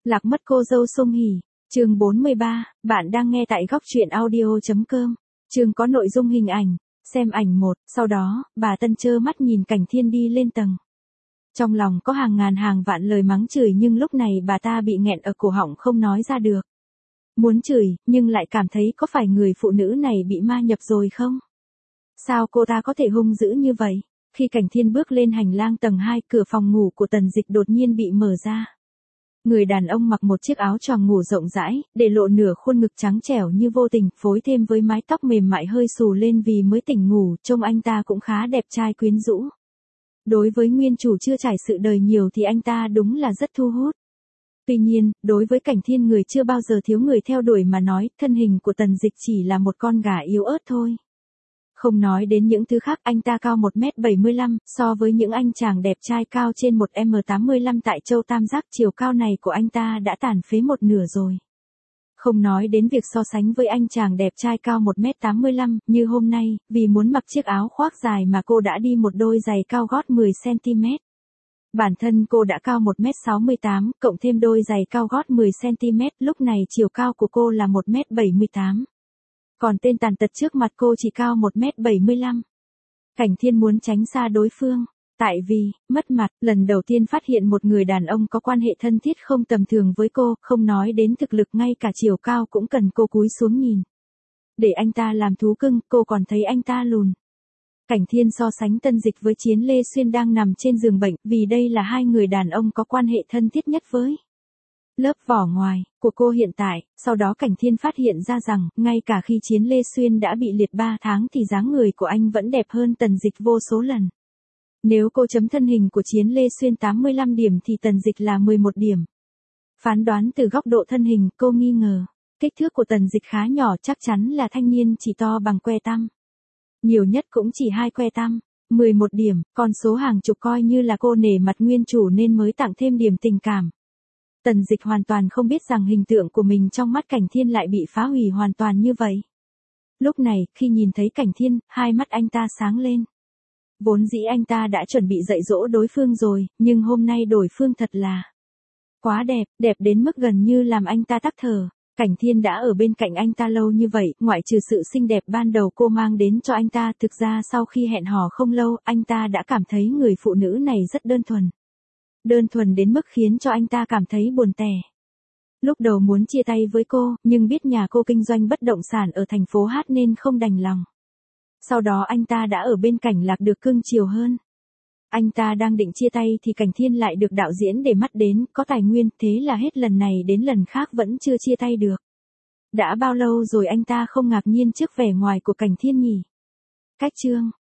Lạc mất cô dâu Song Hỷ, chương 43, bạn đang nghe tại góc truyện audio.com. Chương có nội dung hình ảnh, xem ảnh 1, sau đó, bà Tân trơ mắt nhìn Cảnh Thiên đi lên tầng. Trong lòng có hàng ngàn hàng vạn lời mắng chửi nhưng lúc này bà ta bị nghẹn ở cổ họng không nói ra được. Muốn chửi, nhưng lại cảm thấy có phải người phụ nữ này bị ma nhập rồi không? Sao cô ta có thể hung dữ như vậy? Khi Cảnh Thiên bước lên hành lang tầng 2, cửa phòng ngủ của Tần Dịch đột nhiên bị mở ra. Người đàn ông mặc một chiếc áo choàng ngủ rộng rãi, để lộ nửa khuôn ngực trắng trẻo như vô tình, phối thêm với mái tóc mềm mại hơi xù lên vì mới tỉnh ngủ, trông anh ta cũng khá đẹp trai quyến rũ. Đối với nguyên chủ chưa trải sự đời nhiều thì anh ta đúng là rất thu hút. Tuy nhiên, đối với Cảnh Thiên người chưa bao giờ thiếu người theo đuổi mà nói, thân hình của Tần Dịch chỉ là một con gà yếu ớt thôi. Không nói đến những thứ khác, anh ta cao 1m75, so với những anh chàng đẹp trai cao trên 1m85 tại Châu Tam Giác, chiều cao này của anh ta đã tàn phế một nửa rồi. Không nói đến việc so sánh với anh chàng đẹp trai cao 1m85, như hôm nay, vì muốn mặc chiếc áo khoác dài mà cô đã đi một đôi giày cao gót 10cm. Bản thân cô đã cao 1m68, cộng thêm đôi giày cao gót 10cm, lúc này chiều cao của cô là 1m78. Còn tên tàn tật trước mặt cô chỉ cao 1m75. Cảnh Thiên muốn tránh xa đối phương. Tại vì, mất mặt, lần đầu tiên phát hiện một người đàn ông có quan hệ thân thiết không tầm thường với cô, không nói đến thực lực, ngay cả chiều cao cũng cần cô cúi xuống nhìn. Để anh ta làm thú cưng, cô còn thấy anh ta lùn. Cảnh Thiên so sánh Tân Dịch với Chiến Lê Xuyên đang nằm trên giường bệnh, vì đây là hai người đàn ông có quan hệ thân thiết nhất với lớp vỏ ngoài của cô hiện tại. Sau đó Cảnh Thiên phát hiện ra rằng, ngay cả khi Chiến Lê Xuyên đã bị liệt 3 tháng thì dáng người của anh vẫn đẹp hơn Tần Dịch vô số lần. Nếu cô chấm thân hình của Chiến Lê Xuyên 85 điểm thì Tần Dịch là 11 điểm. Phán đoán từ góc độ thân hình, cô nghi ngờ. Kích thước của Tần Dịch khá nhỏ, chắc chắn là thanh niên chỉ to bằng que tăm. Nhiều nhất cũng chỉ 2 que tăm. 11 điểm, con số hàng chục coi như là cô nể mặt nguyên chủ nên mới tặng thêm điểm tình cảm. Tần Dịch hoàn toàn không biết rằng hình tượng của mình trong mắt Cảnh Thiên lại bị phá hủy hoàn toàn như vậy. Lúc này, khi nhìn thấy Cảnh Thiên, hai mắt anh ta sáng lên. Vốn dĩ anh ta đã chuẩn bị dạy dỗ đối phương rồi, nhưng hôm nay đối phương thật là quá đẹp, đẹp đến mức gần như làm anh ta tắc thở. Cảnh Thiên đã ở bên cạnh anh ta lâu như vậy, ngoại trừ sự xinh đẹp ban đầu cô mang đến cho anh ta, thực ra sau khi hẹn hò không lâu, anh ta đã cảm thấy người phụ nữ này rất đơn thuần. Đơn thuần đến mức khiến cho anh ta cảm thấy buồn tẻ. Lúc đầu muốn chia tay với cô, nhưng biết nhà cô kinh doanh bất động sản ở thành phố Hát nên không đành lòng. Sau đó anh ta đã ở bên cạnh Lạc được cưng chiều hơn. Anh ta đang định chia tay thì Cảnh Thiên lại được đạo diễn để mắt đến, có tài nguyên, thế là hết lần này đến lần khác vẫn chưa chia tay được. Đã bao lâu rồi anh ta không ngạc nhiên trước vẻ ngoài của Cảnh Thiên nhỉ? Cách chương,